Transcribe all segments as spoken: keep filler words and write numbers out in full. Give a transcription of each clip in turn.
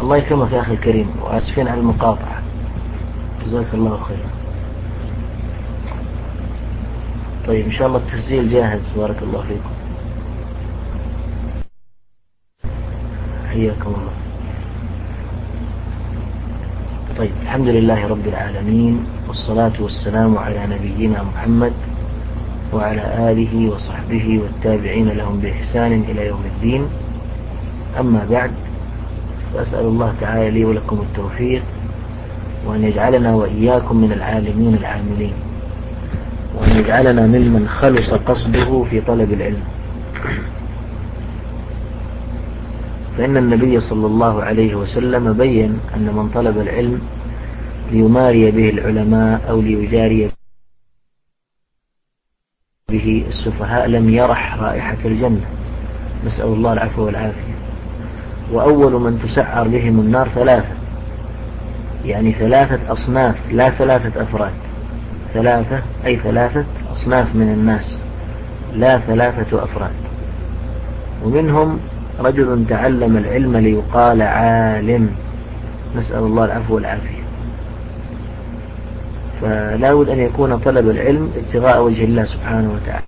الله يكرمك يا أخي الكريم، وآسفين على المقاطعة، جزاك الله خيرا. طيب إن شاء الله التسجيل جاهز، بارك الله فيكم، حياكم الله. طيب الحمد لله رب العالمين، والصلاة والسلام على نبينا محمد وعلى آله وصحبه والتابعين لهم بإحسان إلى يوم الدين. أما بعد، فأسأل الله تعالى لي ولكم التوفيق، وأن يجعلنا وإياكم من العالمين العاملين، وأن يجعلنا ممن خلص قصده في طلب العلم. فإن النبي صلى الله عليه وسلم بين أن من طلب العلم ليماري به العلماء أو ليجاري به السفهاء لم يرح رائحة الجنة، نسأل الله العفو والعافية. وأول من تسعر بهم النار ثلاثة، يعني ثلاثة أصناف، لا ثلاثة أفراد، ثلاثة أي ثلاثة أصناف من الناس، لا ثلاثة أفراد. ومنهم رجل تعلم العلم ليقال عالم، نسأل الله العفو والعافية. فلا بد أن يكون طلب العلم ابتغاء وجه الله سبحانه وتعالى،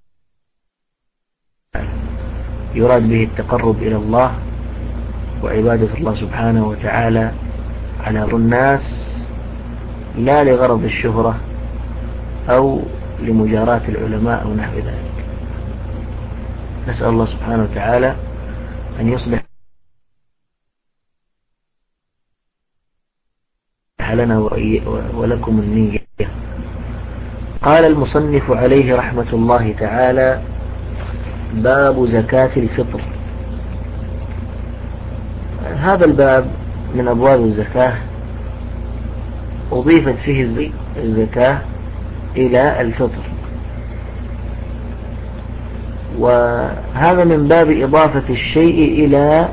يراد به التقرب إلى الله وعبادة الله سبحانه وتعالى على الناس، لا لغرض الشهرة أو لمجاراة العلماء أو نحو ذلك. نسأل الله سبحانه وتعالى أن يصلح لنا ولكم النية. قال المصنف عليه رحمة الله تعالى: باب زكاة الفطر. هذا الباب من أبواب الزكاة، أضيفت فيه الزكاة إلى الفطر، وهذا من باب إضافة الشيء إلى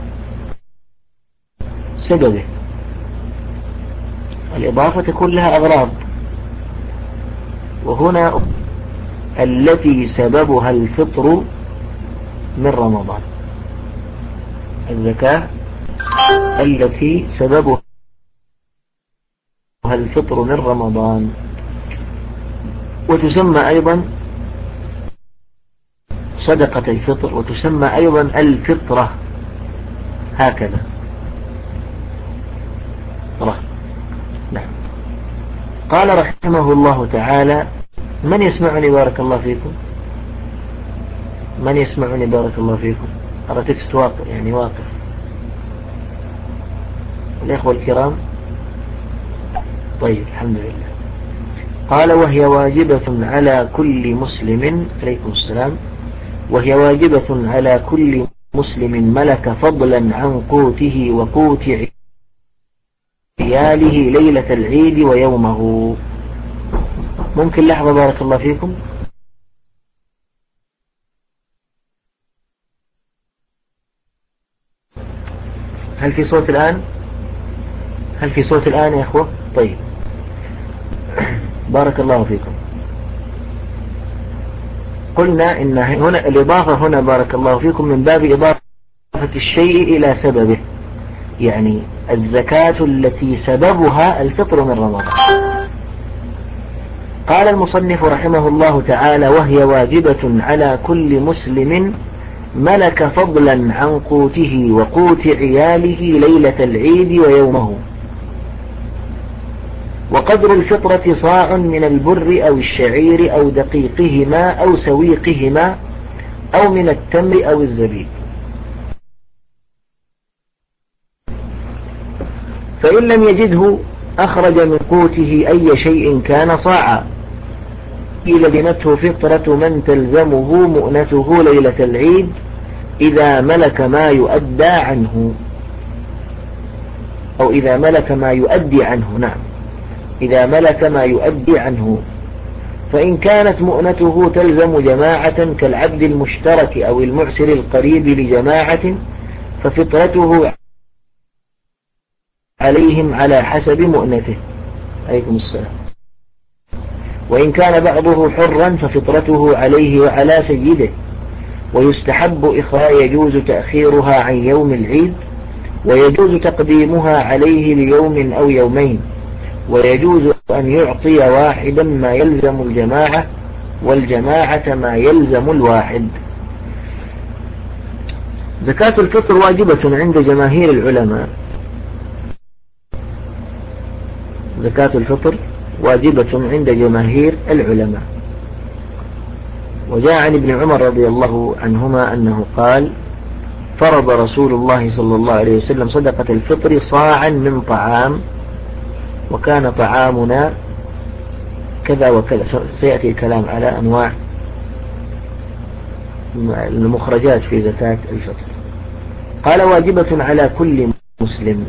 سببه. الإضافة تكون لها أغراض، وهنا التي سببها الفطر من رمضان، الزكاة التي سببها الفطر من رمضان، وتسمى أيضا صدقة الفطر، وتسمى أيضا الفطرة، هكذا. نعم. قال رحمه الله تعالى: من يسمعني بارك الله فيكم؟ من يسمعني بارك الله فيكم؟ أرى تكست واقف، يعني واقف. الإخوة الكرام، طيب الحمد لله. قال: وهي واجبة على كل مسلم، عليكم السلام، وهي واجبة على كل مسلم ملك فضلا عن قوته وقوت عياله ليلة العيد ويومه. ممكن لحظة بارك الله فيكم؟ هل في صوت الآن؟ هل في صوت الآن يا أخوة؟ طيب بارك الله فيكم. قلنا إن هنا الإضافة هنا بارك الله فيكم من باب إضافة الشيء إلى سببه، يعني الزكاة التي سببها الفطر من رمضان. قال المصنف رحمه الله تعالى: وهي واجبة على كل مسلم ملك فضلا عن قوته وقوت عياله ليلة العيد ويومه. وقدر الفطرة صاع من البر أو الشعير أو دقيقهما أو سويقهما أو من التمر أو الزبيب. فإن لم يجده أخرج من قوته أي شيء كان صاعا. لزمته فطرة من تلزمه مؤنته ليلة العيد إذا ملك ما يؤدى عنه، أو إذا ملك ما يؤدي عنه، نعم، إذا ملك ما يؤدي عنه. فإن كانت مؤنته تلزم جماعة كالعبد المشترك أو المعسر القريب لجماعة، ففطرته عليهم على حسب مؤنته. عليكم السلام. وإن كان بعضه حرا ففطرته عليه وعلى سيده. ويستحب إخراء يجوز تأخيرها عن يوم العيد ويجوز تقديمها عليه ليوم أو يومين، ويجوز أن يعطي واحدا ما يلزم الجماعة والجماعة ما يلزم الواحد. زكاة الفطر واجبة عند جماهير العلماء. زكاة الفطر واجبة عند جماهير العلماء. وجاء عن ابن عمر رضي الله عنهما أنه قال: فرض رسول الله صلى الله عليه وسلم صدقة الفطر صاعا من طعام، وكان طعامنا كذا وكذا. سيأتي الكلام على أنواع المخرجات في زكاة الفطر. قال: واجبة على كل مسلم.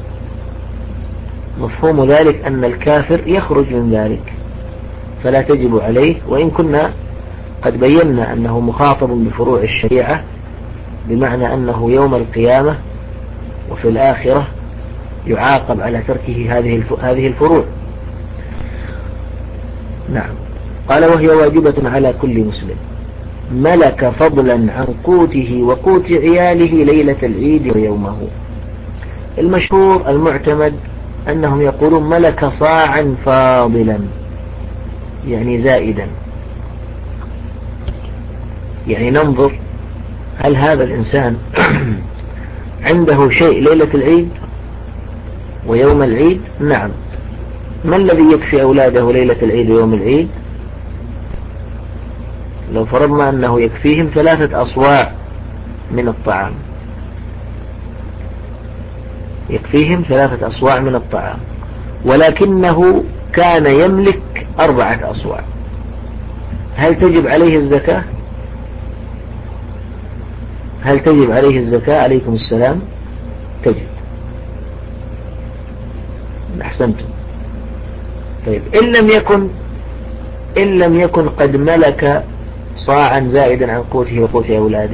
مفهوم ذلك أن الكافر يخرج من ذلك فلا تجب عليه، وإن كنا قد بينا أنه مخاطب بفروع الشريعة، بمعنى أنه يوم القيامة وفي الآخرة يعاقب على تركه هذه هذه الفروع. نعم. قال: وهي واجبة على كل مسلم ملك فضلا عن قوته وقوت عياله ليلة العيد ويومه. المشهور المعتمد أنهم يقولون ملك صاعا فاضلا، يعني زائدا. يعني ننظر هل هذا الإنسان عنده شيء ليلة العيد ويوم العيد؟ نعم. ما الذي يكفي أولاده ليلة العيد ويوم العيد؟ لو فرضنا أنه يكفيهم ثلاثة أصواع من الطعام، يكفيهم ثلاثة أصواع من الطعام، ولكنه كان يملك أربعة أصواع، هل تجب عليه الزكاة؟ هل تجب عليه الزكاة؟ عليكم السلام. تجب. أحسنتم. طيب، إن لم يكن إن لم يكن قد ملك صاعا زائدا عن قوته وقوت أولاده،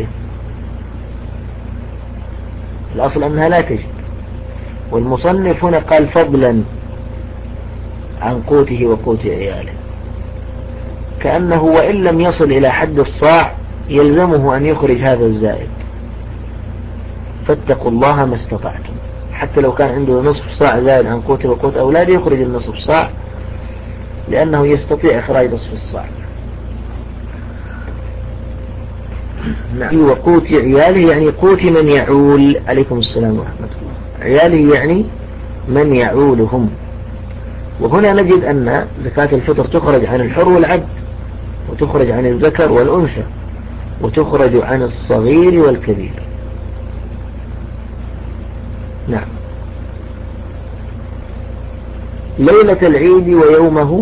الأصل أنها لا تجب. والمصنف هنا قال فضلا عن قوته وقوت عياله، كأنه وإن لم يصل إلى حد الصاع يلزمه أن يخرج هذا الزائد. فاتقوا الله ما استطعتم. حتى لو كان عنده نصف صاع زائد عن قوته وقوت أولاده يخرج النصف صاع، لأنه يستطيع إخراج نصف الصاع. نعم. وقوت عياله يعني قوت من يعول. عليكم السلام ورحمة الله. عياله يعني من يعولهم. وهنا نجد أن زكاة الفطر تخرج عن الحر والعبد، وتخرج عن الذكر والأنثى، وتخرج عن الصغير والكبير. نعم. ليلة العيد ويومه.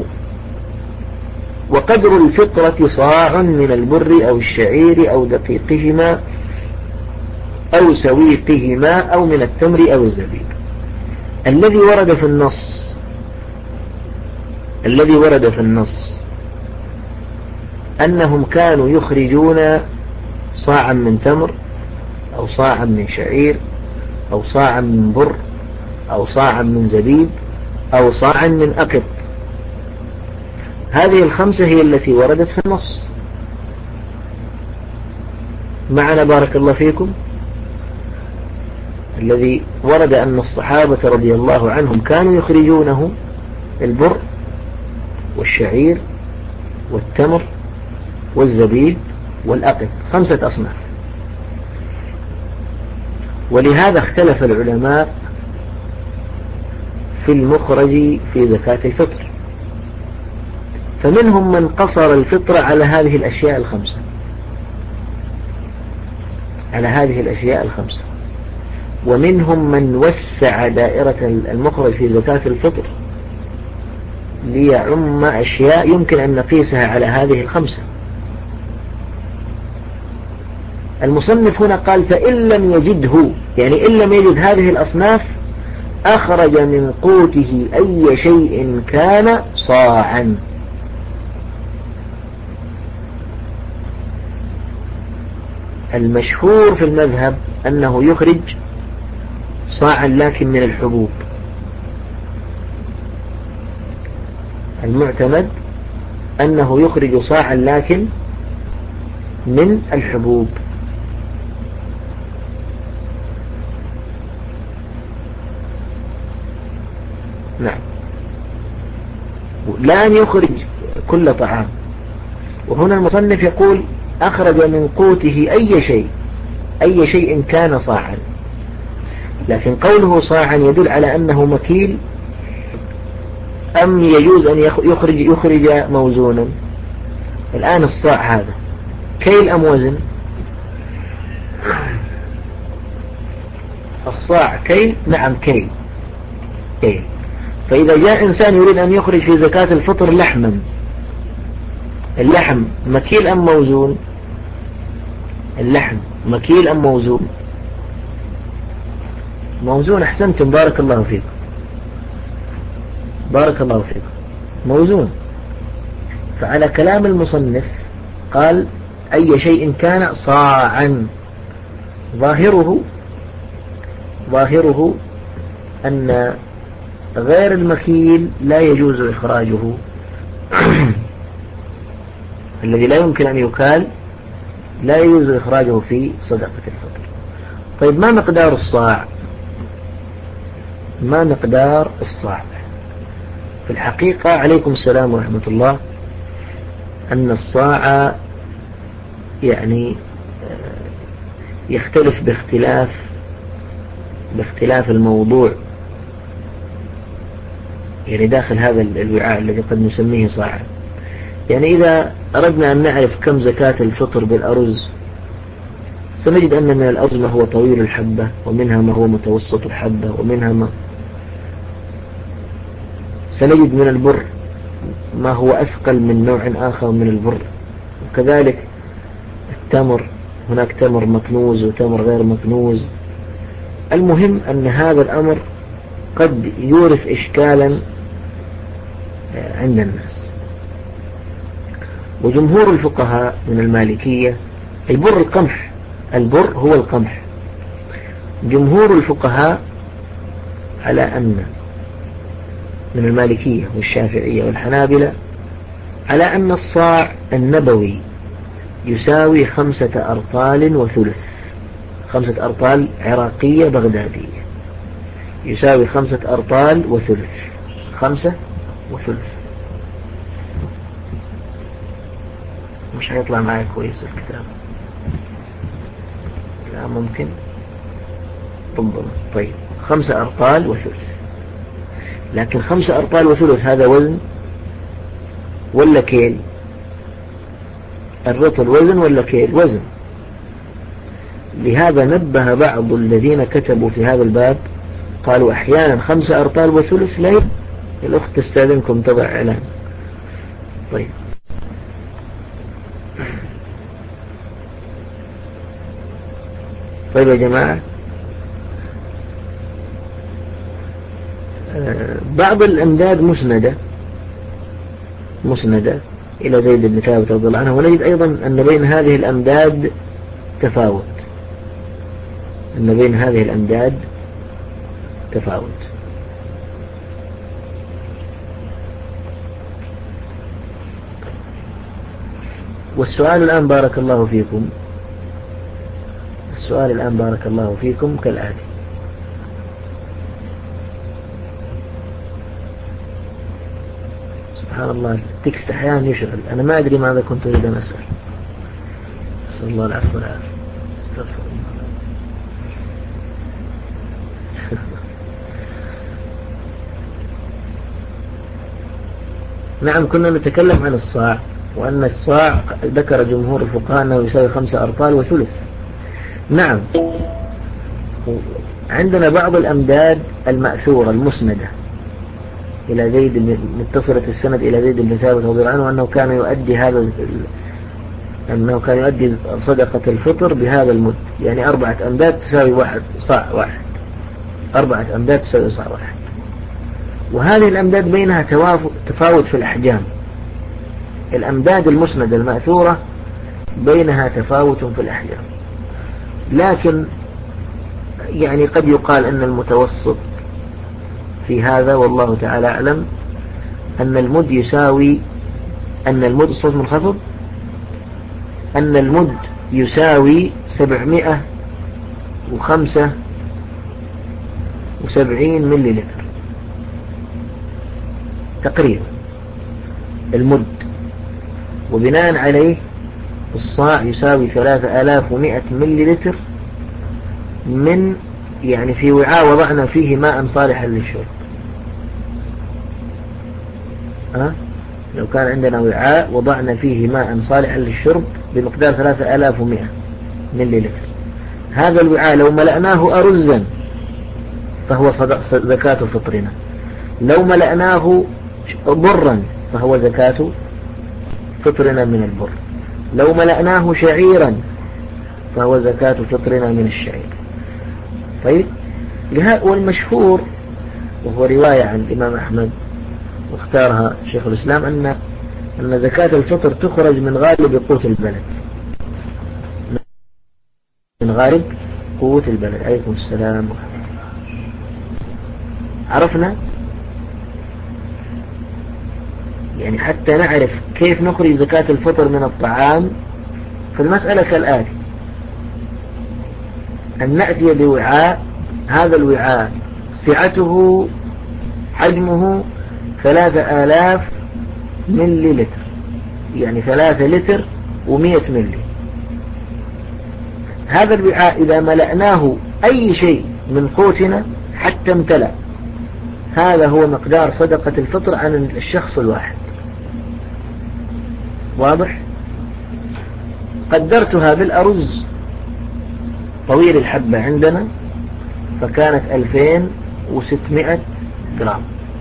وقدر الفطرة صاع من البر أو الشعير أو دقيقهما أو سويقهما أو من التمر أو الزبيب. الذي ورد في النص الذي ورد في النص أنهم كانوا يخرجون صاعا من تمر أو صاعا من شعير أو صاعا من بر أو صاعا من زبيب أو صاعا من أقط. هذه الخمسة هي التي وردت في النص. معنا بارك الله فيكم. الذي ورد أن الصحابة رضي الله عنهم كانوا يخرجونه البر والشعير والتمر والزبيب والأقط، خمسة أصناف. ولهذا اختلف العلماء في المخرج في زكاة الفطر، فمنهم من قصر الفطر على هذه الأشياء الخمسة على هذه الأشياء الخمسة ومنهم من وسع دائرة المخرج في زكاة الفطر ليعم أشياء يمكن أن نقيسها على هذه الخمسة. المصنف هنا قال: فإن لم يجده، يعني إن لم يجد هذه الأصناف، أخرج من قوته أي شيء كان صاعا. المشهور في المذهب أنه يخرج صاعا لكن من الحبوب. المعتمد أنه يخرج صاعا لكن من الحبوب. نعم، لا أن يخرج كل طعام. وهنا المصنف يقول أخرج من قوته أي شيء، أي شيء كان صاعا، لكن قوله صاعا يدل على أنه مكيل أم يجوز أن يخرج يخرج موزونا. الآن الصاع هذا كيل أم وزن؟ الصاع كيل، نعم كيل كيل. فإذا جاء إنسان يريد أن يخرج في زكاة الفطر لحما، اللحم مكيل أم موزون؟ اللحم مكيل أم موزون؟ موزون. أحسنتم، بارك الله فيكم، بارك الله فيكم، موزون. فعلى كلام المصنف قال أي شيء كان صاعا، ظاهره ظاهره أن غير المكيل لا يجوز إخراجه الذي لا يمكن أن يكال لا يجوز إخراجه في صدقة الفطر. طيب ما مقدار الصاع؟ ما مقدار الصاع؟ في الحقيقة عليكم السلام ورحمة الله، أن الصاع يعني يختلف باختلاف باختلاف الموضوع، يعني داخل هذا الوعاء الذي قد نسميه صاعا. يعني إذا أردنا أن نعرف كم زكاة الفطر بالأرز، سنجد أن من الأرز ما هو طويل الحبة، ومنها ما هو متوسط الحبة، ومنها ما سنجد من البر ما هو أثقل من نوع آخر من البر، وكذلك التمر، هناك تمر مكنوز وتمر غير مكنوز. المهم أن هذا الأمر قد يورث إشكالا عند الناس. وجمهور الفقهاء من المالكية، البر القمح، البر هو القمح، جمهور الفقهاء على أن من المالكية والشافعية والحنابلة على أن الصاع النبوي يساوي خمسة أرطال وثلث، خمسة أرطال عراقية بغدادية يساوي خمسة أرطال وثلث، خمسة وثلث. مش هيطلع معي كويس الكتاب، لا ممكن ربما. طيب خمسة أرطال وثلث، لكن خمسة أرطال وثلث هذا وزن ولا كيل؟ الرطل وزن ولا كيل؟ وزن. لهذا نبه بعض الذين كتبوا في هذا الباب قالوا أحيانا خمسة أرطال وثلث لا. الأخت تستاذنكم تضع إعلان. طيب طيب يا جماعة، بعض الأمداد مسندة مسندة إلى زيد بن ثابت رضي الله عنه، ونجد أيضا أن بين هذه الأمداد تفاوت، أن بين هذه الأمداد تفاوت. والسؤال الآن بارك الله فيكم، السؤال الآن بارك الله فيكم كالآتي: سبحان الله التكست أحيانا يشغل، أنا ما أدري ماذا كنت أريد أن أسأل. أسأل الله العفو والعافية. استغفر الله. نعم، كنا نتكلم عن الصاع، وأن الصاع ذكر جمهور الفقهاء أنه يساوي خمسة أرطال وثلث. نعم، عندنا بعض الأمداد المأثورة المسندة إلى زيد، متصلة السند إلى زيد بن ثابت رضي الله عنه أنه كان يؤدي هذا أنه كان يؤدي صدقة الفطر بهذا المد، يعني أربعة أمداد تساوي واحد صاع واحد، أربعة أمداد تساوي صاع واحد. وهذه الأمداد بينها تفاوت في الأحجام، الأمداد المسندة المأثورة بينها تفاوت في الأحجام، لكن يعني قد يقال أن المتوسط في هذا والله تعالى أعلم أن المد يساوي أن المد الصوت منخفض أن المد يساوي سبعمائة وخمسة وسبعين ملي لتر، تقريبا المد، وبناء عليه الصاع يساوي ثلاثة آلاف ومئة ملي لتر من يعني في وعاء وضعنا فيه ماء صالحا للشرب. ها؟ لو كان عندنا وعاء وضعنا فيه ماء صالحا للشرب بمقدار ثلاثة آلاف ومئة ملي لتر، هذا الوعاء لو ملأناه أرزا فهو زكاة فطرنا، لو ملأناه برا فهو زكاة فطرنا من البر، لو ملأناه شعيرا فهو زكاة فطرنا من الشعير. طيب، والمشهور وهو رواية عن الإمام أحمد واختارها شيخ الإسلام أن أن زكاة الفطر تخرج من غالب قوت البلد، من غالب قوت البلد. عليكم السلام. عرفنا يعني حتى نعرف كيف نخرج زكاة الفطر من الطعام. فالمسألة كالآتي: أن نأتي بوعاء، هذا الوعاء سعته حجمه ثلاثة آلاف ملي لتر، يعني ثلاثة لتر ومئة ملي. هذا الوعاء إذا ملأناه أي شيء من قوتنا حتى امتلأ، هذا هو مقدار صدقة الفطر عن الشخص الواحد. واضح؟ قدرتها بالأرز طويل الحبة عندنا فكانت ألفين وستمائة جرام.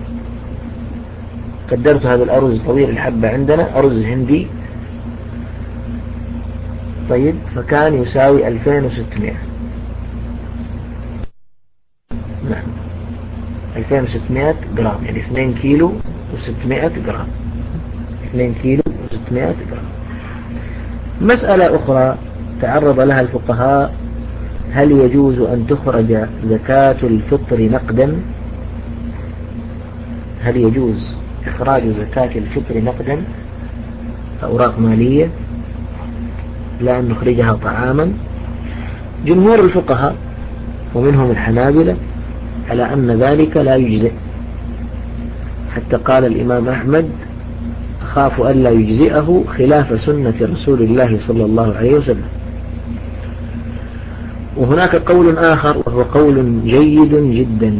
قدرتها بالأرز طويل الحبة عندنا أرز هندي، طيب، فكان يساوي ألفين وستمائة. نعم، ألفين وستمائة جرام، يعني اثنين كيلو وستمائة جرام، اثنين كيلو وستمائة جرام. مسألة أخرى تعرض لها الفقهاء: هل يجوز أن تخرج زكاة الفطر نقدا؟ هل يجوز إخراج زكاة الفطر نقدا، أوراق مالية، لا أن نخرجها طعاما؟ جمهور الفقهاء ومنهم الحنابلة على أن ذلك لا يجزئ، حتى قال الإمام أحمد: أخاف ألا يجزئه خلاف سنة رسول الله صلى الله عليه وسلم. وهناك قول آخر وهو قول جيد جدا،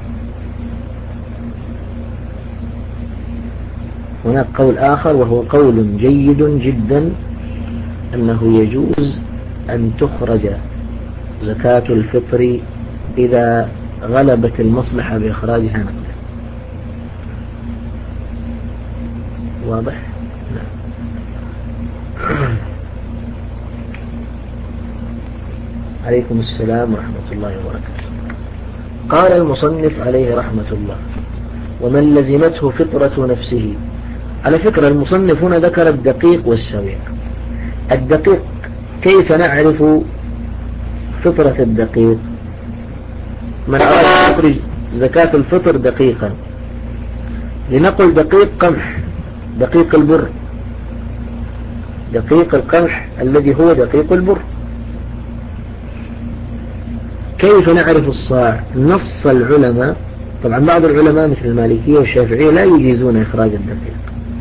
هناك قول آخر وهو قول جيد جدا أنه يجوز أن تخرج زكاة الفطر إذا غلبت المصلحة بإخراجها نقدا. واضح؟ نعم. عليكم السلام ورحمة الله وبركاته. قال المصنف عليه رحمة الله: ومن لزمته فطرة نفسه. على فكرة المصنف هنا ذكر الدقيق والسويق. الدقيق كيف نعرف فطرة الدقيق؟ من أراد أن يخرج زكاة الفطر دقيقا، لنقل دقيق قمح، دقيق البر، دقيق القمح الذي هو دقيق البر. كيف نعرف الصاع؟ نص العلماء، طبعا بعض العلماء مثل المالكية والشافعية لا يجيزون إخراج الدقيق،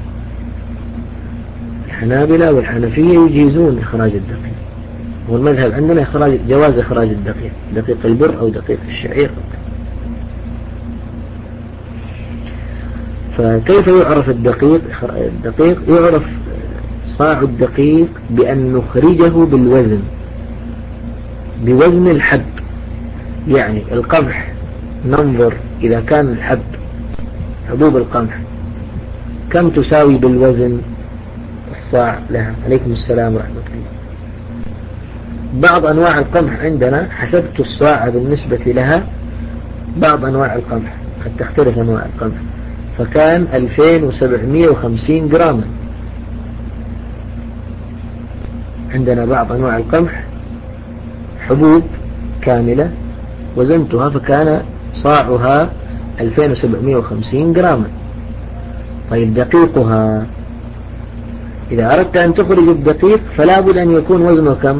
الحنابلة والحنفية يجيزون إخراج الدقيق، والمذهب عندنا إخراج جواز إخراج الدقيق، دقيق البر أو دقيق الشعير. فكيف يعرف الدقيق؟ الدقيق يعرف صاع الدقيق بأن نخرجه بالوزن، بوزن الحب. يعني القمح ننظر إذا كان الحب، حبوب القمح، كم تساوي بالوزن الصاع لها. عليكم السلام ورحمة الله. بعض أنواع القمح عندنا حسبت الصاع بالنسبة لها، بعض أنواع القمح قد تختلف أنواع القمح، فكان ألفين وسبعمائة وخمسين جراما. عندنا بعض أنواع القمح حبوب كاملة وزنتها فكان صاعها ألفين وسبعمائة وخمسين جراما. طيب دقيقها، إذا أردت أن تخرج الدقيق فلا بد أن يكون وزنه كم؟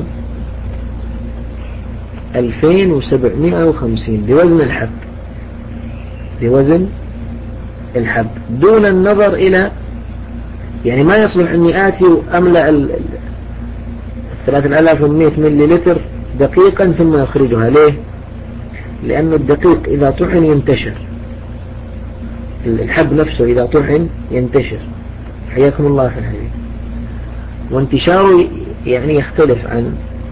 ألفين وسبعمائة وخمسين بوزن الحب، بوزن الحب دون النظر إلى، يعني ما يصلح أني آتي وأملأ ثلاثة آلاف ومئة ملي لتر دقيقا ثم أخرجها. ليه؟ لأن الدقيق إذا طحن ينتشر، الحب نفسه إذا طحن ينتشر، حياكم الله في الحديث، وانتشاره يعني يختلف عن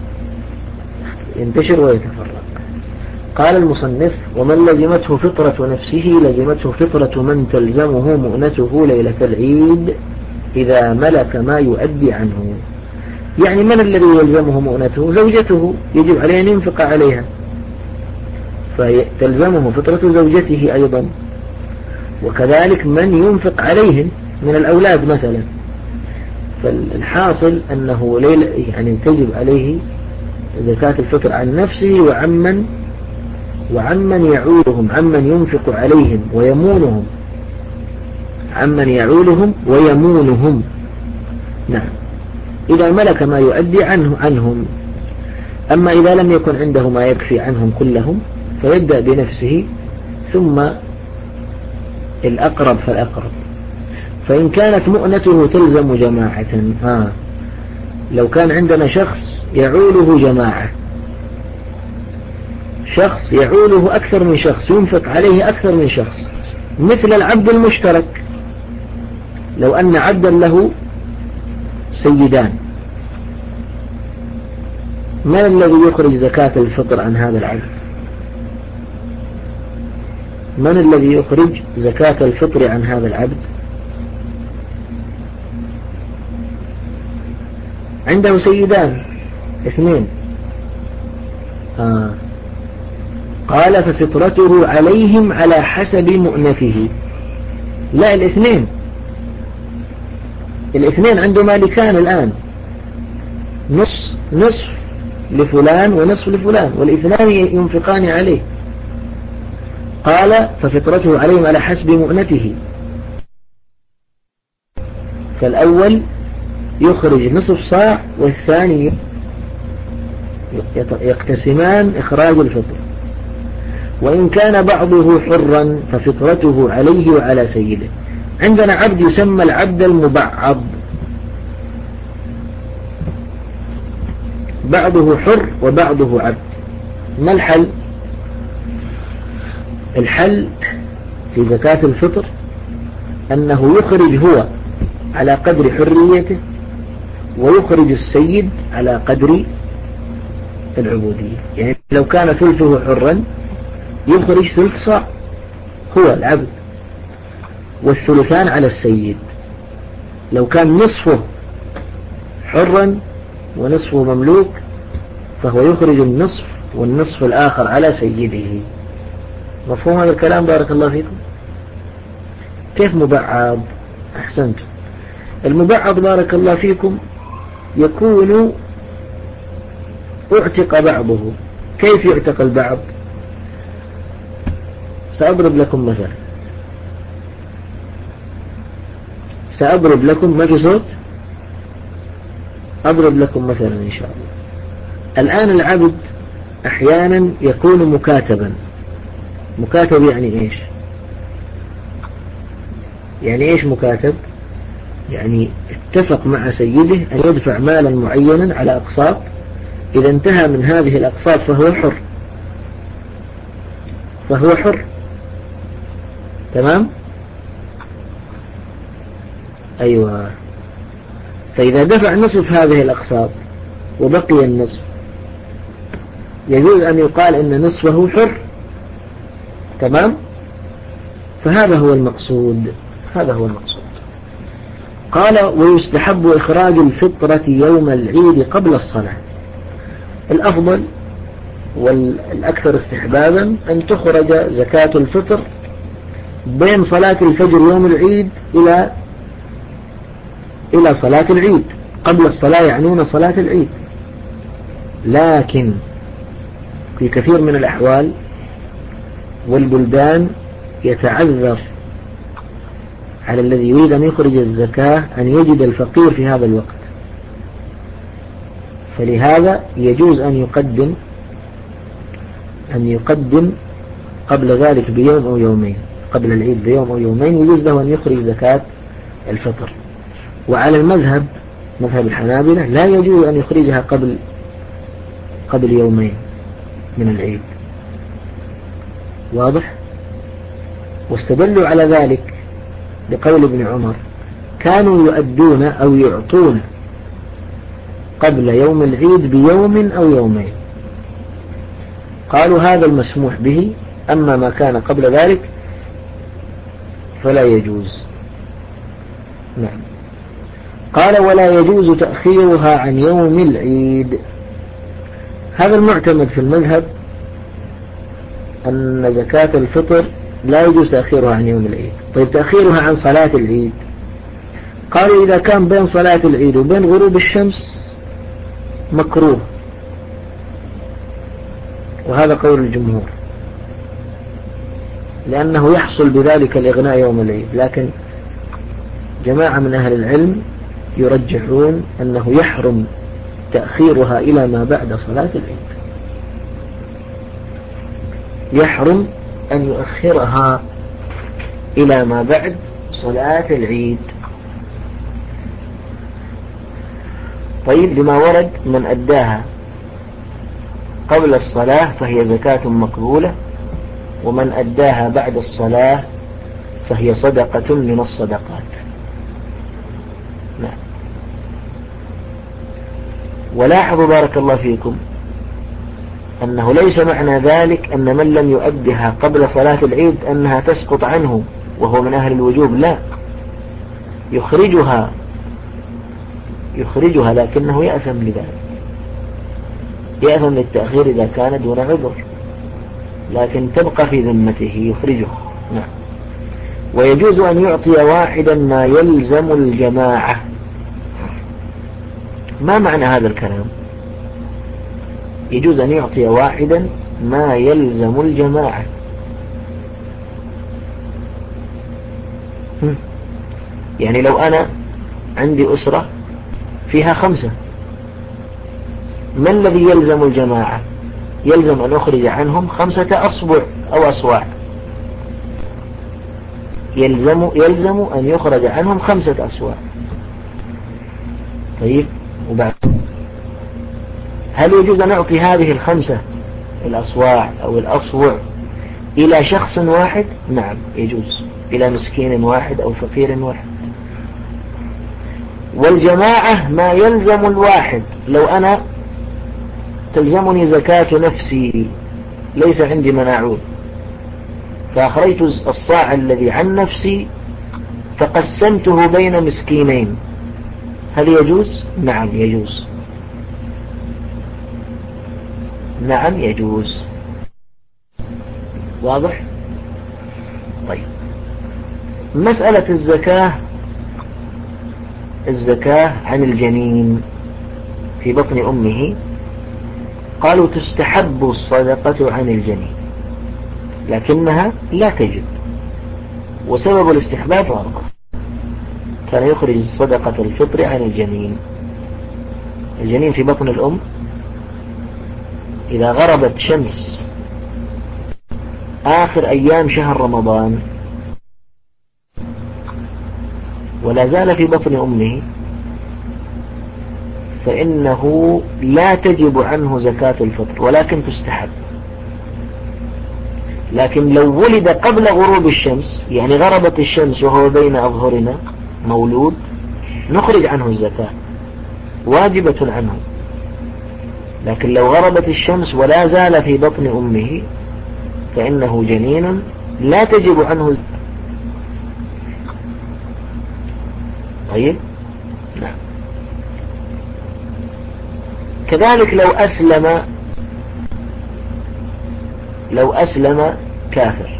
ينتشر ويتفرق. قال المصنف: ومن لزمته فطرة نفسه لزمته فطرة من تلزمه مؤنته ليلة العيد إذا ملك ما يؤدي عنه. يعني من الذي يلزمه مؤنته؟ زوجته، يجب عليه أن ينفق عليها، فتلزمه فطرة زوجته أيضا، وكذلك من ينفق عليهم من الأولاد مثلا. فالحاصل أنه ليلة يعني تجب عليه زكاة الفطر عن نفسه وعمن وعمن يعولهم، عمن ينفق عليهم ويمونهم، عمن يعولهم ويمونهم. نعم، إذا ملك ما يؤدي عنه عنهم. أما إذا لم يكن عنده ما يكفي عنهم كلهم فيبدأ بنفسه ثم الأقرب فالأقرب. فإن كانت مؤنته تلزم جماعة، آه لو كان عندنا شخص يعوله جماعة، شخص يعوله أكثر من شخص، ينفق عليه أكثر من شخص، مثل العبد المشترك. لو أن عبدا له سيدان، من الذي يخرج زكاة الفطر عن هذا العبد؟ من الذي يخرج زكاة الفطر عن هذا العبد؟ عنده سيدان اثنين، آه. قال: ففطرته عليهم على حسب مؤنته. لا، الاثنين الاثنين عنده مالكان الآن، نصف نصف لفلان ونصف لفلان، والاثنان ينفقان عليه. قال: ففطرته عليهم على حسب مؤنته. فالأول يخرج نصف صاع والثاني يقتسمان إخراج الفطر. وإن كان بعضه حرا ففطرته عليه وعلى سيده. عندنا عبد يسمى العبد المبعض، بعضه حر وبعضه عبد. ما الحل؟ الحل في زكاة الفطر أنه يخرج هو على قدر حريته، ويخرج السيد على قدر العبودية. يعني لو كان ثلثه حرا يخرج ثلث صاع هو العبد، والثلثان على السيد. لو كان نصفه حرا ونصفه مملوك فهو يخرج النصف والنصف الآخر على سيده. مفهوم هذا الكلام؟ بارك الله فيكم. كيف مبعض؟ أحسنت. المبعض بارك الله فيكم يكون اعتق بعضه. كيف يعتق البعض؟ سأضرب لكم مثلا، سأضرب لكم، ما في صوت، أضرب لكم مثلا إن شاء الله. الآن العبد أحيانا يكون مكاتبا. مكاتب يعني إيش؟ يعني إيش مكاتب؟ يعني اتفق مع سيده أن يدفع مالا معينا على أقساط، إذا انتهى من هذه الأقساط فهو حر، فهو حر. تمام؟ أيوة. فإذا دفع نصف هذه الأقساط وبقي النصف يجوز أن يقال إن نصفه حر. تمام؟ فهذا هو المقصود، هذا هو المقصود. قال: ويستحب إخراج الفطرة يوم العيد قبل الصلاة. الأفضل والأكثر استحبابا أن تخرج زكاة الفطر بين صلاة الفجر يوم العيد إلى إلى صلاة العيد. قبل الصلاة يعنون صلاة العيد. لكن في كثير من الأحوال والبلدان يتعذر على الذي يريد أن يخرج الزكاة أن يجد الفقير في هذا الوقت، فلهذا يجوز أن يقدم أن يقدم قبل ذلك بيوم أو يومين، قبل العيد بيوم أو يومين يجوز له أن يخرج زكاة الفطر. وعلى المذهب مذهب الحنابلة لا يجوز أن يخرجها قبل قبل يومين من العيد. واضح؟ واستدلوا على ذلك بقول ابن عمر كانوا يؤدون أو يعطون قبل يوم العيد بيوم أو يومين، قالوا هذا المسموح به، أما ما كان قبل ذلك فلا يجوز. نعم. قال ولا يجوز تأخيرها عن يوم العيد. هذا المعتمد في المذهب أن زكاة الفطر لا يجوز تأخيرها عن يوم العيد. طيب تأخيرها عن صلاة العيد، قالوا إذا كان بين صلاة العيد وبين غروب الشمس مكروه، وهذا قول الجمهور لأنه يحصل بذلك الإغناء يوم العيد، لكن جماعة من أهل العلم يرجحون أنه يحرم تأخيرها إلى ما بعد صلاة العيد، يحرم أن يؤخرها إلى ما بعد صلاة العيد. طيب لما ورد من أداها قبل الصلاة فهي زكاة مقبولة، ومن أداها بعد الصلاة فهي صدقة من الصدقات. نعم. ولاحظوا بارك الله فيكم أنه ليس معنى ذلك أن من لم يؤدها قبل صلاة العيد أنها تسقط عنه وهو من أهل الوجوب، لا، يخرجها يخرجها لكنه يأثم لذلك، يأثم للتأخير إذا كان دون عذر، لكن تبقى في ذمته يخرجها. نعم. ويجوز أن يعطي واحدا ما يلزم الجماعة. ما معنى هذا الكلام؟ يجوز أن يعطي واحدا ما يلزم الجماعة. يعني لو أنا عندي أسرة فيها خمسة، ما الذي يلزم الجماعة؟ يلزم أن أخرج عنهم خمسة أصبع أو أصواع، يلزم, يلزم أن يخرج عنهم خمسة أصواع. طيب وبعد هل يجوز أن أعطي هذه الخمسة الأصواع أو الأصوع إلى شخص واحد؟ نعم يجوز، إلى مسكين واحد أو فقير واحد. والجماعة ما يلزم الواحد. لو أنا تلزمني زكاة نفسي ليس عندي مناعون، فأخرجت الصاع الذي عن نفسي فقسمته بين مسكينين، هل يجوز؟ نعم يجوز، نعم يجوز. واضح؟ طيب مسألة الزكاة الزكاة عن الجنين في بطن أمه، قالوا تستحب الصدقة عن الجنين لكنها لا تجب، وسبب الاستحباب واضح، كان يخرج صدقة الفطر عن الجنين. الجنين في بطن الأم إذا غربت شمس آخر أيام شهر رمضان ولا زال في بطن أمه فإنه لا تجب عنه زكاة الفطر ولكن تستحب. لكن لو ولد قبل غروب الشمس، يعني غربت الشمس وهو بين أظهرنا مولود، نخرج عنه الزكاة واجبة عنه. لكن لو غربت الشمس ولا زال في بطن أمه فإنه جنين لا تجب عنه الزكاة. طيب نعم. كذلك لو أسلم لو أسلم كافر،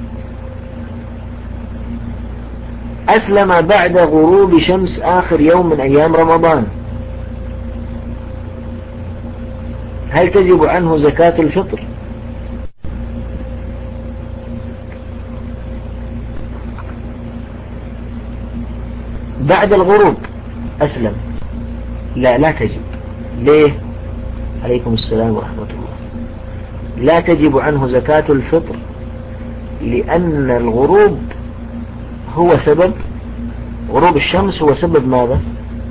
أسلم بعد غروب شمس آخر يوم من أيام رمضان، هل تجب عنه زكاة الفطر؟ بعد الغروب أسلم، لا لا تجب. ليه؟ عليكم السلام ورحمة الله. لا تجب عنه زكاة الفطر لأن الغروب هو سبب، غروب الشمس هو سبب ماذا؟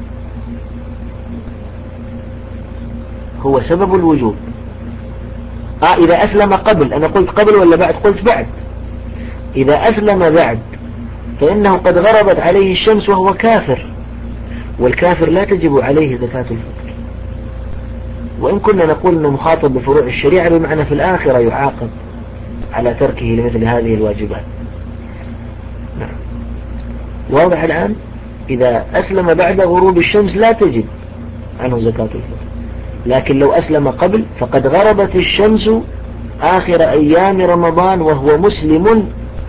هو سبب الوجوب. آه إذا أسلم قبل، أنا قلت قبل ولا بعد؟ قلت بعد. إذا أسلم بعد فإنه قد غربت عليه الشمس وهو كافر، والكافر لا تجب عليه زكاة الفطر. وإن كنا نقول أنه مخاطب بفروع الشريعة بمعنى في الآخرة يعاقب على تركه لمثل هذه الواجبات. نعم. واضح الآن؟ إذا أسلم بعد غروب الشمس لا تجب عنه زكاة الفطر، لكن لو أسلم قبل فقد غربت الشمس آخر أيام رمضان وهو مسلم،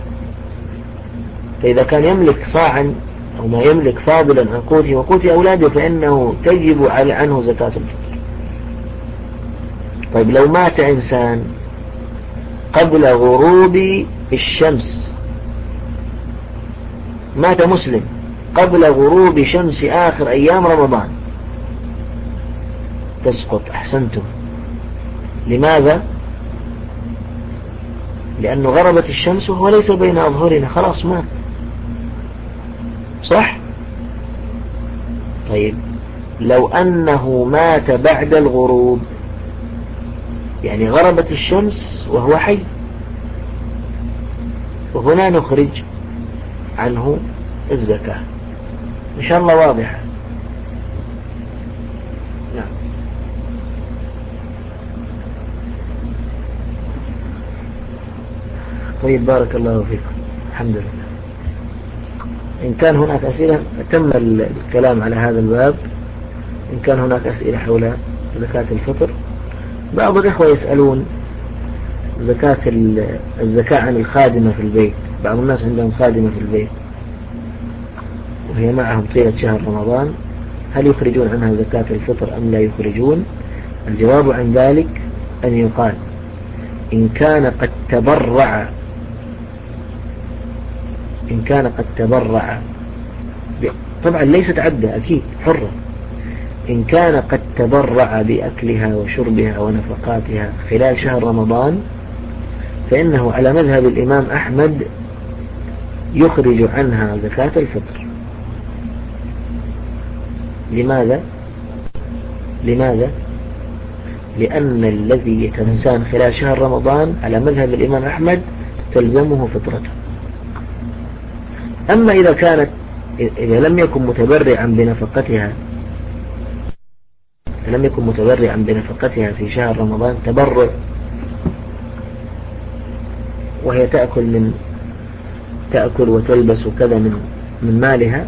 فإذا كان يملك صاعا أو ما يملك فاضلا عن قوته وقوت أولاده فإنه تجب عنه زكاة الفطر. طيب لو مات إنسان قبل غروب الشمس، مات مسلم قبل غروب شمس آخر أيام رمضان، تسقط. أحسنتم. لماذا؟ لأنه غربت الشمس وهو ليس بين أظهرنا، خلاص مات. صح؟ طيب لو أنه مات بعد الغروب، يعني غربت الشمس وهو حي، وهنا نخرج عنه الزكاة. إن شاء الله واضحة. نعم. طيب بارك الله فيكم. الحمد لله. إن كان هناك أسئلة، تم الكلام على هذا الباب. إن كان هناك أسئلة حول زكاة الفطر، بعض الإخوة يسألون زكاة الزكاة عن الخادمة في البيت. بعض الناس عندهم خادمة في البيت وهي معهم طيلة شهر رمضان، هل يخرجون عنها زكاة الفطر أم لا يخرجون؟ الجواب عن ذلك أن يقال إن كان قد تبرع إن كان قد تبرع طبعا ليست عبدة، أكيد حرة. إن كان قد تبرع بأكلها وشربها ونفقاتها خلال شهر رمضان فإنه على مذهب الإمام أحمد يخرج عنها زكاة الفطر. لماذا؟ لماذا؟ لأن الذي يتنسان خلال شهر رمضان على مذهب الإمام أحمد تلزمه فطرته. أما إذا كانت إذا لم يكن متبرعا بنفقتها لم يكن متبرعا بنفقتها في شهر رمضان تبرع، وهي تأكل من تأكل وتلبس كذا من من مالها،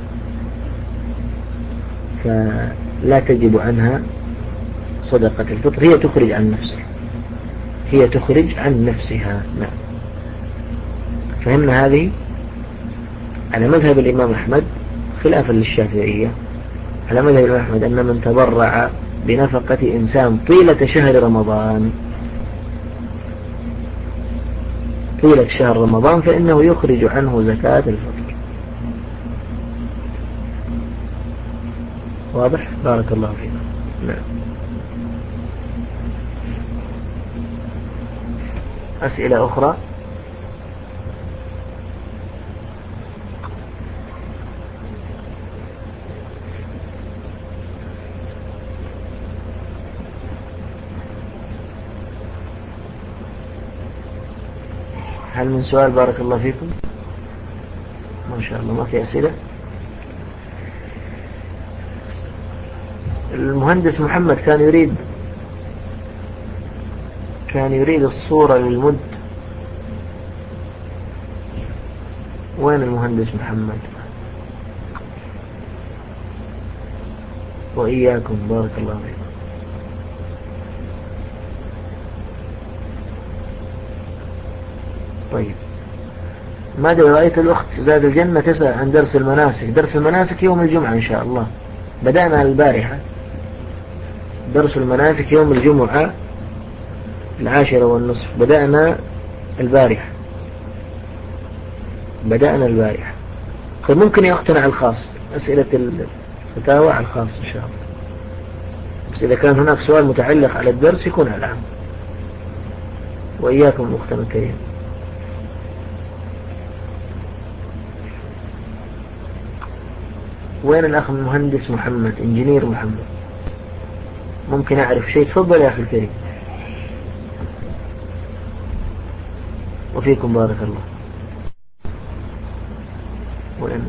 فلا تجب عنها صدقة الفطر. هي تخرج عن نفسها هي تخرج عن نفسها. نعم. فهمنا هذه؟ على مذهب الإمام أحمد خلافا للشافعية، على مذهب الإمام أحمد أن من تبرع بنفقة إنسان طيلة شهر رمضان طيلة شهر رمضان فإنه يخرج عنه زكاة الفطر. واضح؟ بارك الله فيكم. نعم. أسئلة أخرى؟ هل من سؤال؟ بارك الله فيكم. ما شاء الله ما في أسئلة. المهندس محمد كان يريد كان يريد الصورة للمد. وين المهندس محمد؟ وإياكم بارك الله فيكم. طيب ماذا رأيت الأخت زاد الجنة تسأل عن درس المناسك؟ درس المناسك يوم الجمعة إن شاء الله. بدأنا البارحة درس المناسك يوم الجمعة العاشرة والنصف. بدأنا البارحة بدأنا البارحة فممكن يأختنا على الخاص أسئلة الفتاوى على الخاص إن شاء الله. بس إذا كان هناك سؤال متعلق على الدرس يكون على العام. وإياكم أختنا الكريم. وين الأخ المهندس محمد، إنجنير محمد؟ ممكن أعرف شيء؟ تفضل يا أخي الكريم. وفيكم بارك الله. وين؟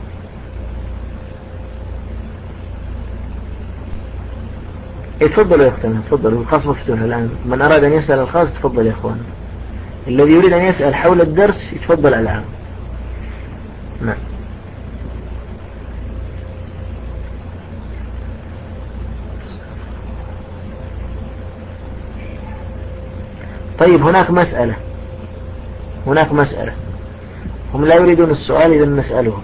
تفضلوا يا أختنا، تفضلوا، الخاص مفتوح الآن. من أراد أن يسأل الخاص تفضل يا أخوان. الذي يريد أن يسأل حول الدرس يتفضل الآن. نعم. طيب هناك مسألة، هناك مسألة هم لا يريدون السؤال، إذا نسألهم.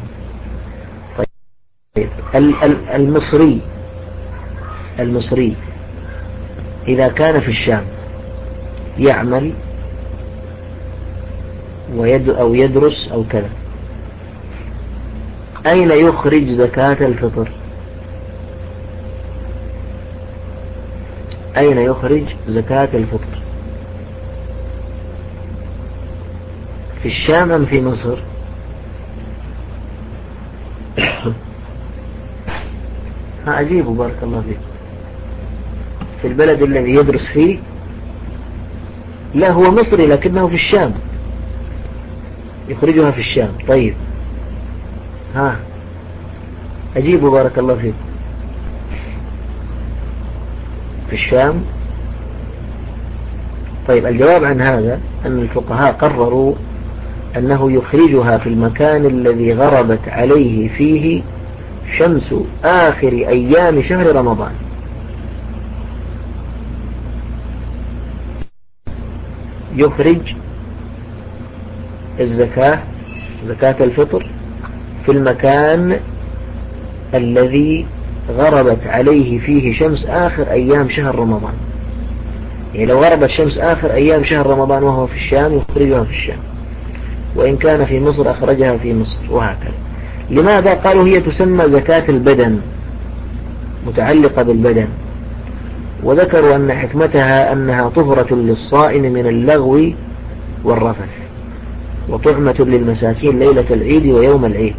طيب المصري المصري إذا كان في الشام يعمل ويد أو يدرس أو كذا، أين يخرج زكاة الفطر؟ أين يخرج زكاة الفطر؟ في الشام أم في مصر؟ ها أجيبوا بارك الله فيك. في البلد الذي يدرس فيه؟ لا هو مصري لكنه في الشام، يخرجها في الشام. طيب ها أجيبوا بارك الله فيك. في الشام. طيب الجواب عن هذا أن الفقهاء قرروا أنه يخرجها في المكان الذي غربت عليه فيه شمس آخر أيام شهر رمضان. يخرج الزكاة، زكاة الفطر، في المكان الذي غربت عليه فيه شمس آخر أيام شهر رمضان. يعني لو غربت شمس آخر أيام شهر رمضان وهو في الشام يخرجها في الشام، وإن كان في مصر أخرجها في مصر، وهكذا. لماذا؟ قالوا هي تسمى زكاة البدن، متعلقة بالبدن. وذكروا أن حكمتها أنها طهرة للصائم من اللغو والرفث، وطعمة للمساكين ليلة العيد ويوم العيد.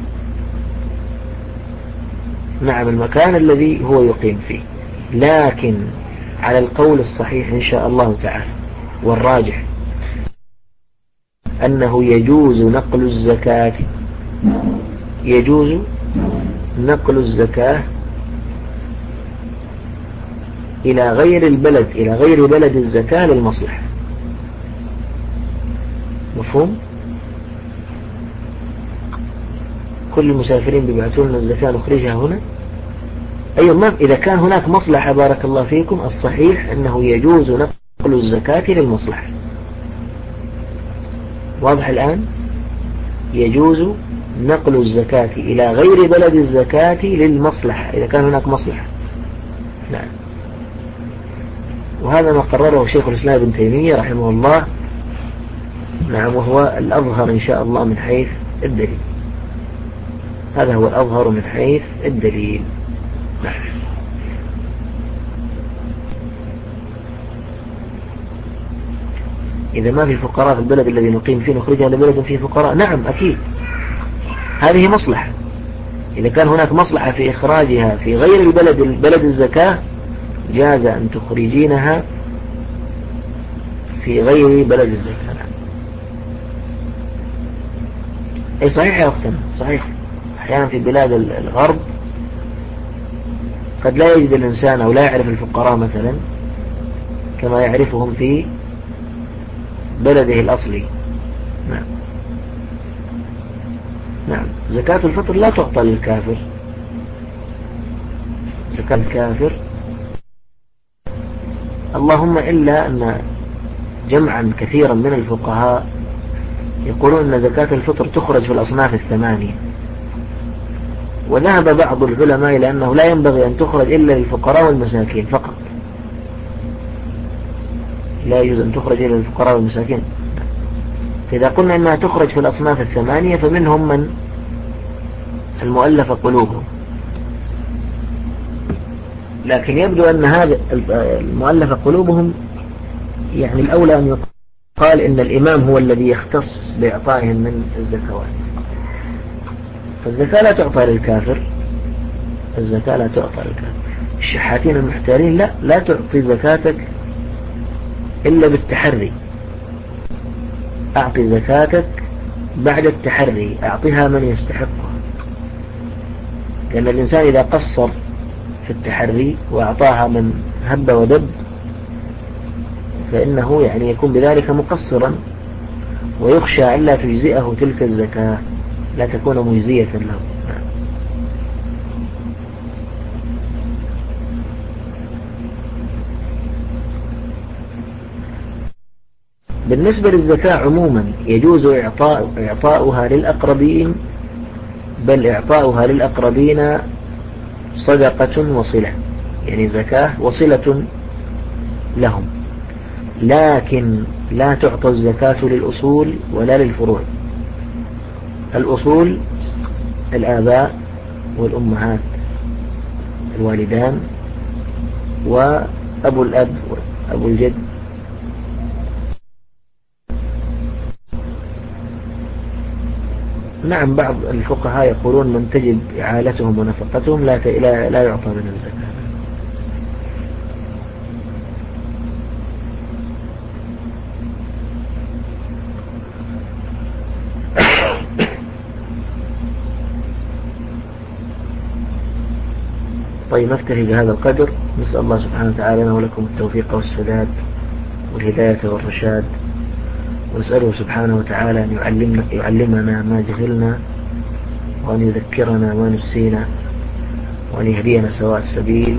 نعم، المكان الذي هو يقيم فيه. لكن على القول الصحيح إن شاء الله تعالى والراجح أنه يجوز نقل الزكاة، يجوز نقل الزكاة إلى غير البلد، إلى غير بلد الزكاة للمصلحة. مفهوم؟ كل المسافرين بيبعثون الزكاة نخرجها هنا. أيوة، ما إذا كان هناك مصلحة بارك الله فيكم، الصحيح أنه يجوز نقل الزكاة للمصلحة. واضح الآن؟ يجوز نقل الزكاة إلى غير بلد الزكاة للمصلحة إذا كان هناك مصلحة. نعم. وهذا ما قرره شيخ الإسلام ابن تيمية رحمه الله. نعم، وهو الأظهر إن شاء الله من حيث الدليل. هذا هو الأظهر من حيث الدليل. نعم. إذا ما في فقراء في البلد الذي نقيم فيه نخرجها لبلد فيه فقراء، نعم أكيد، هذه مصلحة. إذا كان هناك مصلحة في إخراجها في غير البلد، البلد الزكاة، جاز أن تخرجينها في غير بلد الزكاة. أي صحيح يا أختنا، صحيح. أحيانا في بلاد الغرب قد لا يجد الإنسان أو لا يعرف الفقراء مثلا كما يعرفهم في بلده الأصلي. نعم. نعم. زكاة الفطر لا تعطى للكافر. زكاة الكافر اللهم إلا أن جمعا كثيرا من الفقهاء يقولون أن زكاة الفطر تخرج في الأصناف الثمانية، وذهب بعض العلماء إلى أنه لا ينبغي أن تخرج إلا للفقراء والمساكين فقط، لا يجوز أن تخرج إلا للفقراء والمساكين. فإذا قلنا أنها تخرج في الأصناف الثمانية فمنهم من المؤلف قلوبهم، لكن يبدو أن هذا المؤلف قلوبهم يعني الأولى أن يقال إن الإمام هو الذي يختص بإعطائهم من الزكوات. فالزكاة لا تعطى للكافر، الزكاة لا تعطى للكافر. الشحاتين المحتالين لا لا تعطي زكاتك إلا بالتحري، أعطي زكاتك بعد التحري، أعطيها من يستحقها. لأن الإنسان إذا قصر في التحري وأعطاها من هب ودب فإنه يعني يكون بذلك مقصرا، ويخشى ألا تجزئه تلك الزكاة، لا تكون مجزية له. بالنسبة للزكاة عموما يجوز إعطاء إعطاؤها للأقربين، بل إعطاؤها للأقربين صدقة وصلة، يعني زكاة وصلة لهم، لكن لا تعطى الزكاة للأصول ولا للفروع. الأصول الآباء والأمهات، الوالدان وأبو الأب وأبو الجد. نعم، بعض الفقهاء يقولون من تجب إعالتهم ونفقتهم لا لا يعطى من الزكاة. طيب نكتفي بهذا القدر. نسأل الله سبحانه وتعالى لنا ولكم التوفيق والسداد والهداية والرشاد، ونسأله سبحانه وتعالى أن يعلمنا, يعلمنا ما جهلنا، وأن يذكرنا ما نسينا، وأن يهدينا سواء السبيل.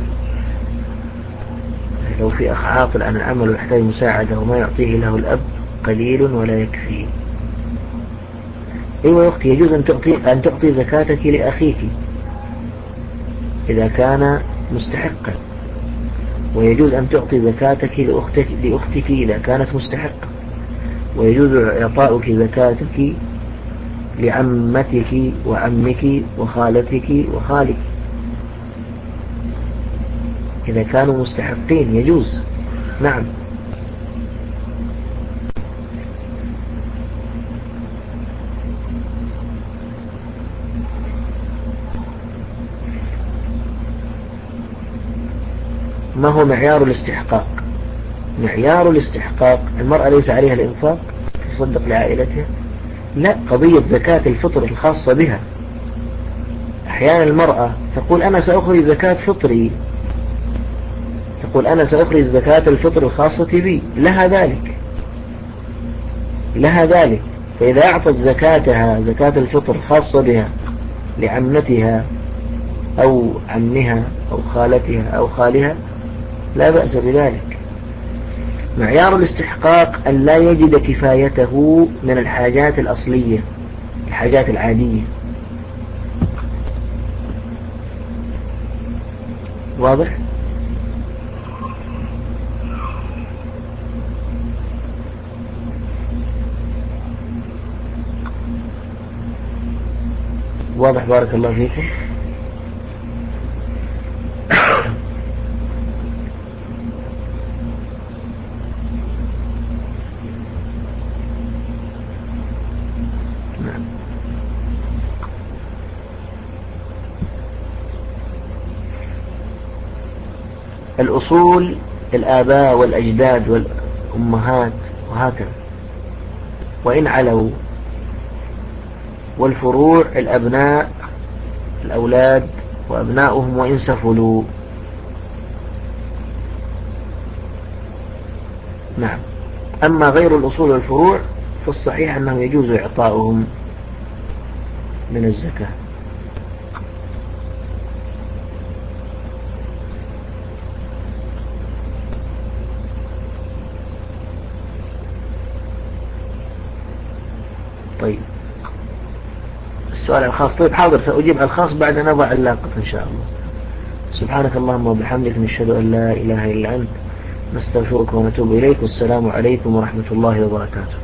لو في أخ عاطل عن العمل ويحتاج مساعدة وما يعطيه له الأب قليل ولا يكفي. أيوة يا أختي، يجوز أن تعطي, أن تعطي زكاتك لأخيك إذا كان مستحقا، ويجوز أن تعطي زكاتك لأختك, لأختك إذا كانت مستحقة، ويجوز إعطاؤك زكاتك لعمتك وعمك وخالتك وخالك إذا كانوا مستحقين، يجوز. نعم. ما هو معيار الاستحقاق؟ معيار الاستحقاق المرأة ليس عليها الإنفاق تصدق لعائلتها؟ لا، قضية زكاة الفطر الخاصة بها. أحيانا المرأة تقول أنا سأخرج زكاة فطري، تقول أنا سأخرج زكاة الفطر الخاصة بي، لها ذلك، لها ذلك. فإذا أعطت زكاتها زكاة الفطر الخاصة بها لعمتها أو عمها أو خالتها أو خالها لا بأس بذلك. معيار الاستحقاق أن لا يجد كفايته من الحاجات الأصلية، الحاجات العادية. واضح؟ واضح، بارك الله فيكم. الأصول الآباء والأجداد والأمهات وهكذا وإن علوا، والفروع الأبناء الأولاد وأبناؤهم وإن سفلوا. نعم. أما غير الأصول والفروع فالصحيح أنه يجوز إعطاؤهم من الزكاة. طيب السؤال الخاص. طيب حاضر، سأجيب على الخاص بعد أن أضع اللاقط إن شاء الله. سبحانك اللهم وبحمدك، نشهد أن لا إله إلا أنت، نستغفرك ونتوب إليك، والسلام عليكم ورحمة الله وبركاته.